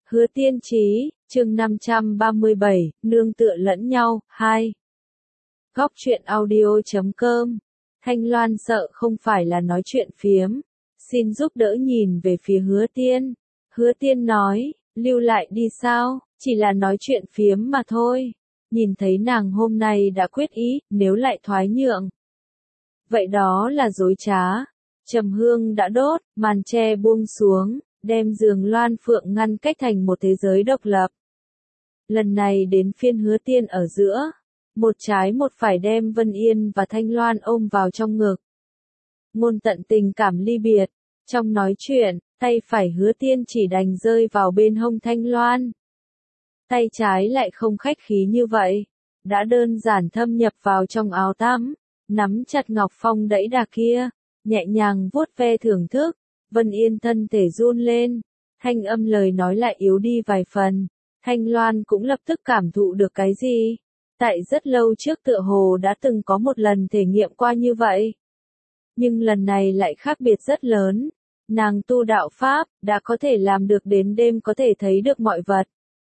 Hứa Tiên Chí, chương 537, nương tựa lẫn nhau, 2. Góc truyện audio.com. Thanh Loan sợ không phải là nói chuyện phiếm, xin giúp đỡ nhìn về phía Hứa Tiên. Hứa Tiên nói, lưu lại đi sao, chỉ là nói chuyện phiếm mà thôi. Nhìn thấy nàng hôm nay đã quyết ý, nếu lại thoái nhượng, vậy đó là dối trá. Trầm hương đã đốt, màn tre buông xuống, đem giường Loan Phượng ngăn cách thành một thế giới độc lập. Lần này đến phiên Hứa Tiên ở giữa, một trái một phải đem Vân Yên và Thanh Loan ôm vào trong ngực. Ngôn tận tình cảm ly biệt, trong nói chuyện, tay phải Hứa Tiên chỉ đành rơi vào bên hông Thanh Loan. Tay trái lại không khách khí như vậy, đã đơn giản thâm nhập vào trong áo tắm, nắm chặt ngọc phong đẫy đà kia, nhẹ nhàng vuốt ve thưởng thức. Vân Yên thân thể run lên, thanh âm lời nói lại yếu đi vài phần. Thanh Loan cũng lập tức cảm thụ được cái gì. Tại rất lâu trước tựa hồ đã từng có một lần thể nghiệm qua như vậy. Nhưng lần này lại khác biệt rất lớn. Nàng tu đạo Pháp, đã có thể làm được đến đêm có thể thấy được mọi vật.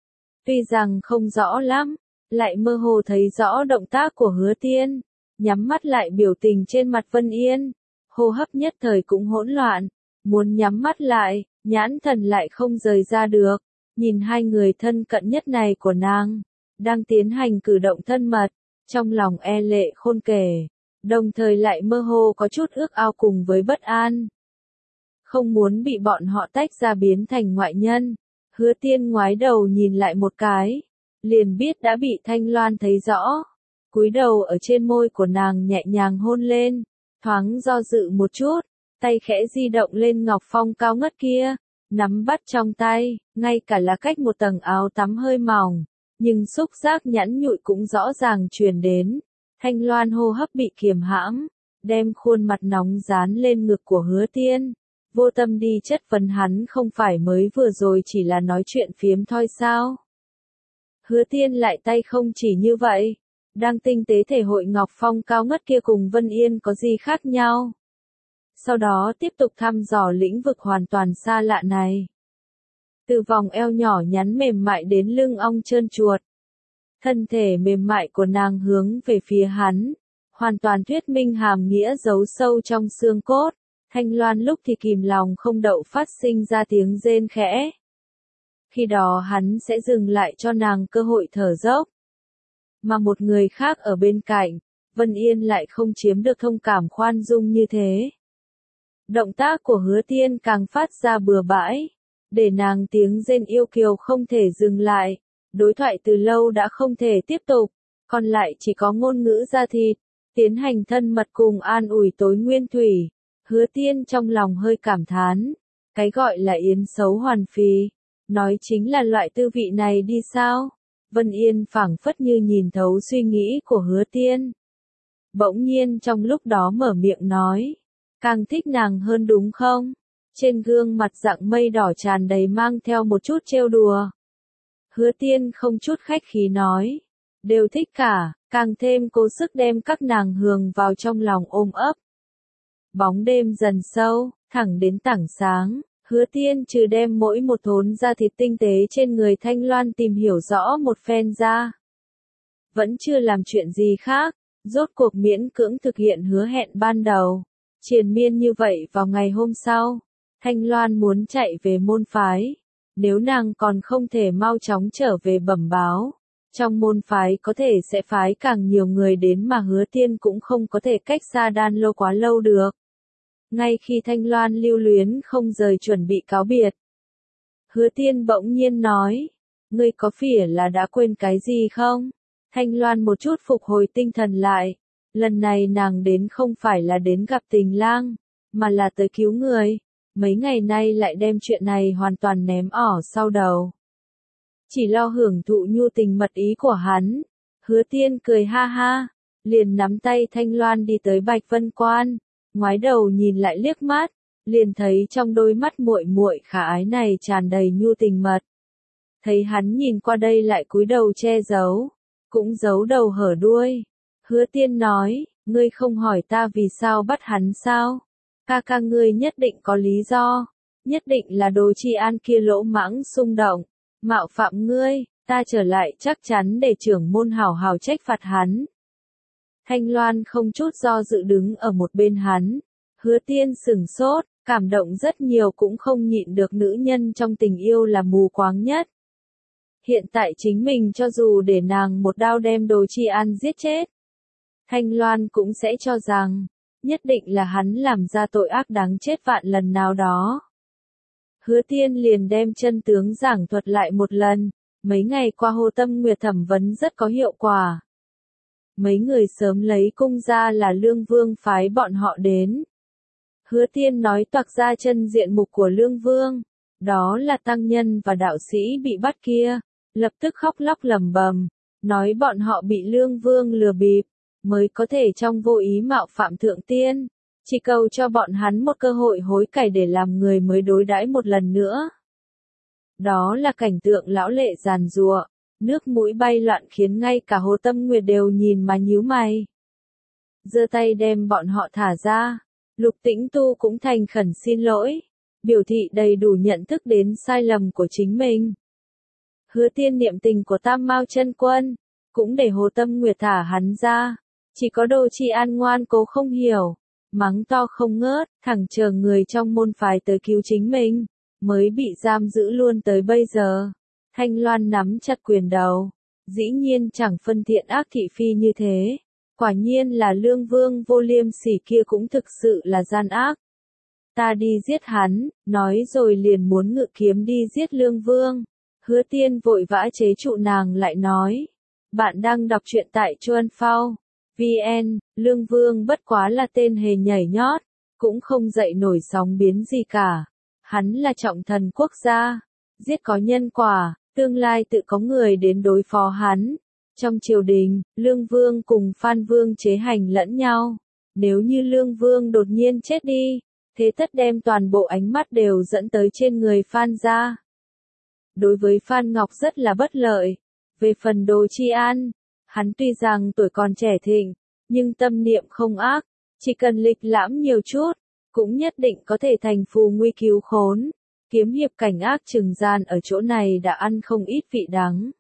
Tuy rằng không rõ lắm, lại mơ hồ thấy rõ động tác của Hứa Tiên, nhắm mắt lại biểu tình trên mặt Vân Yên. Hô hấp nhất thời cũng hỗn loạn, muốn nhắm mắt lại, nhãn thần lại không rời ra được, nhìn hai người thân cận nhất này của nàng, đang tiến hành cử động thân mật, trong lòng e lệ khôn kể, đồng thời lại mơ hồ có chút ước ao cùng với bất an. Không muốn bị bọn họ tách ra biến thành ngoại nhân, Hứa Tiên ngoái đầu nhìn lại một cái, liền biết đã bị Thanh Loan thấy rõ, cúi đầu ở trên môi của nàng nhẹ nhàng hôn lên, thoáng do dự một chút. Tay khẽ di động lên ngọc phong cao ngất kia, nắm bắt trong tay, ngay cả là cách một tầng áo tắm hơi mỏng, nhưng xúc giác nhẵn nhụi cũng rõ ràng truyền đến. Thanh Loan hô hấp bị kiềm hãm, đem khuôn mặt nóng dán lên ngực của Hứa Tiên, vô tâm đi chất vấn hắn không phải mới vừa rồi chỉ là nói chuyện phiếm thôi sao. Hứa Tiên lại tay không chỉ như vậy, đang tinh tế thể hội ngọc phong cao ngất kia cùng Vân Yên có gì khác nhau. Sau đó tiếp tục thăm dò lĩnh vực hoàn toàn xa lạ này. Từ vòng eo nhỏ nhắn mềm mại đến lưng ong trơn chuột. Thân thể mềm mại của nàng hướng về phía hắn, hoàn toàn thuyết minh hàm nghĩa giấu sâu trong xương cốt. Thanh Loan lúc thì kìm lòng không đậu phát sinh ra tiếng rên khẽ. Khi đó hắn sẽ dừng lại cho nàng cơ hội thở dốc. Mà một người khác ở bên cạnh, Vân Yên lại không chiếm được thông cảm khoan dung như thế. Động tác của Hứa Tiên càng phát ra bừa bãi, để nàng tiếng rên yêu kiều không thể dừng lại, đối thoại từ lâu đã không thể tiếp tục, còn lại chỉ có ngôn ngữ da thịt, tiến hành thân mật cùng an ủi tối nguyên thủy. Hứa Tiên trong lòng hơi cảm thán, cái gọi là yến xấu hoàn phì, nói chính là loại tư vị này đi sao? Vân Yên phảng phất như nhìn thấu suy nghĩ của Hứa Tiên. Bỗng nhiên trong lúc đó mở miệng nói. Càng thích nàng hơn đúng không? Trên gương mặt dạng mây đỏ tràn đầy mang theo một chút trêu đùa. Hứa Tiên không chút khách khí nói. Đều thích cả, càng thêm cố sức đem các nàng hường vào trong lòng ôm ấp. Bóng đêm dần sâu, thẳng đến tảng sáng, Hứa Tiên trừ đem mỗi một thốn da thịt tinh tế trên người Thanh Loan tìm hiểu rõ một phen ra. Vẫn chưa làm chuyện gì khác, rốt cuộc miễn cưỡng thực hiện hứa hẹn ban đầu. Triền miên như vậy vào ngày hôm sau, Thanh Loan muốn chạy về môn phái. Nếu nàng còn không thể mau chóng trở về bẩm báo, trong môn phái có thể sẽ phái càng nhiều người đến mà Hứa Tiên cũng không có thể cách xa Đan Lô quá lâu được. Ngay khi Thanh Loan lưu luyến không rời chuẩn bị cáo biệt, Hứa Tiên bỗng nhiên nói, ngươi có phải là đã quên cái gì không? Thanh Loan một chút phục hồi tinh thần lại. Lần này nàng đến không phải là đến gặp Tình Lang, mà là tới cứu người. Mấy ngày nay lại đem chuyện này hoàn toàn ném ỏ sau đầu. Chỉ lo hưởng thụ nhu tình mật ý của hắn. Hứa Tiên cười ha ha, liền nắm tay Thanh Loan đi tới Bạch Vân Quan, ngoái đầu nhìn lại liếc mắt, liền thấy trong đôi mắt muội muội khả ái này tràn đầy nhu tình mật. Thấy hắn nhìn qua đây lại cúi đầu che giấu, cũng giấu đầu hở đuôi. Hứa Tiên nói, ngươi không hỏi ta vì sao bắt hắn sao? Ca ca ngươi nhất định có lý do, nhất định là đồ Tri An kia lỗ mãng xung động, Mạo phạm ngươi, ta trở lại chắc chắn để trưởng môn hảo hảo trách phạt hắn. Thanh Loan không chút do dự đứng ở một bên hắn. Hứa Tiên sửng sốt, cảm động rất nhiều cũng không nhịn được nữ nhân trong tình yêu là mù quáng nhất. Hiện tại chính mình cho dù để nàng một đao đem Đồ Chi An giết chết, Thanh Loan cũng sẽ cho rằng, nhất định là hắn làm ra tội ác đáng chết vạn lần nào đó. Hứa Tiên liền đem chân tướng giảng thuật lại một lần, mấy ngày qua Hồ Tâm Nguyệt thẩm vấn rất có hiệu quả. Mấy người sớm lấy cung ra là Lương Vương phái bọn họ đến. Hứa Tiên nói toạc ra chân diện mục của Lương Vương, đó là tăng nhân và đạo sĩ bị bắt kia, lập tức khóc lóc lẩm bẩm, nói bọn họ bị Lương Vương lừa bịp, mới có thể trong vô ý mạo phạm thượng tiên, chỉ cầu cho bọn hắn một cơ hội hối cải để làm người mới đối đãi một lần nữa. Đó là cảnh tượng lão lệ giàn giụa, nước mũi bay loạn khiến ngay cả Hồ Tâm Nguyệt đều nhìn mà nhíu mày. Giơ tay đem bọn họ thả ra, Lục Tĩnh Tu cũng thành khẩn xin lỗi, biểu thị đầy đủ nhận thức đến sai lầm của chính mình. Hứa Tiên niệm tình của Tam Mao Chân Quân, cũng để Hồ Tâm Nguyệt thả hắn ra, chỉ có Đồ Chi An ngoan cố không hiểu, mắng to không ngớt, thẳng chờ người trong môn phái tới cứu chính mình, mới bị giam giữ luôn tới bây giờ. Thanh Loan nắm chặt quyền đầu, dĩ nhiên chẳng phân thiện ác thị phi như thế, quả nhiên là Lương Vương vô liêm sỉ kia cũng thực sự là gian ác. Ta đi giết hắn, nói rồi liền muốn ngự kiếm đi giết Lương Vương. Hứa Tiên vội vã chế trụ nàng lại nói, bạn đang đọc truyện tại Chuan Phao VN, Lương Vương bất quá là tên hề nhảy nhót, cũng không dậy nổi sóng biến gì cả. Hắn là trọng thần quốc gia, giết có nhân quả, tương lai tự có người đến đối phó hắn. Trong triều đình, Lương Vương cùng Phan Vương chế hành lẫn nhau. Nếu như Lương Vương đột nhiên chết đi, thế tất đem toàn bộ ánh mắt đều dẫn tới trên người Phan gia. Đối với Phan Ngọc rất là bất lợi. Về phần Đồ Chi An, hắn tuy rằng tuổi còn trẻ thịnh, nhưng tâm niệm không ác, chỉ cần lịch lãm nhiều chút, cũng nhất định có thể thành phù nguy cứu khốn. Kiếm hiệp cảnh ác trừng gian ở chỗ này đã ăn không ít vị đắng.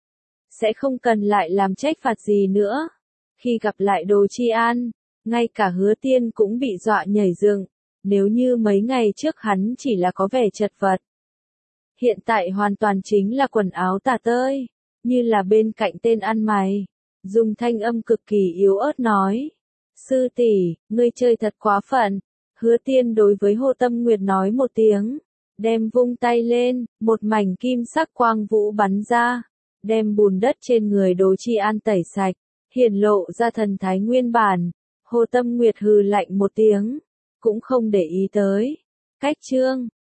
Sẽ không cần lại làm trách phạt gì nữa. Khi gặp lại Đồ Chi An, ngay cả Hứa Tiên cũng bị dọa nhảy dựng. Nếu như mấy ngày trước hắn chỉ là có vẻ chật vật, hiện tại hoàn toàn chính là quần áo tả tơi, như là bên cạnh tên ăn mày. Dùng thanh âm cực kỳ yếu ớt nói, sư tỷ, ngươi chơi thật quá phận. Hứa Tiên đối với Hồ Tâm Nguyệt nói một tiếng, đem vung tay lên, một mảnh kim sắc quang vũ bắn ra, đem bùn đất trên người Đồ Chi An tẩy sạch, hiển lộ ra thần thái nguyên bản. Hồ Tâm Nguyệt hừ lạnh một tiếng, cũng không để ý tới. Cách chương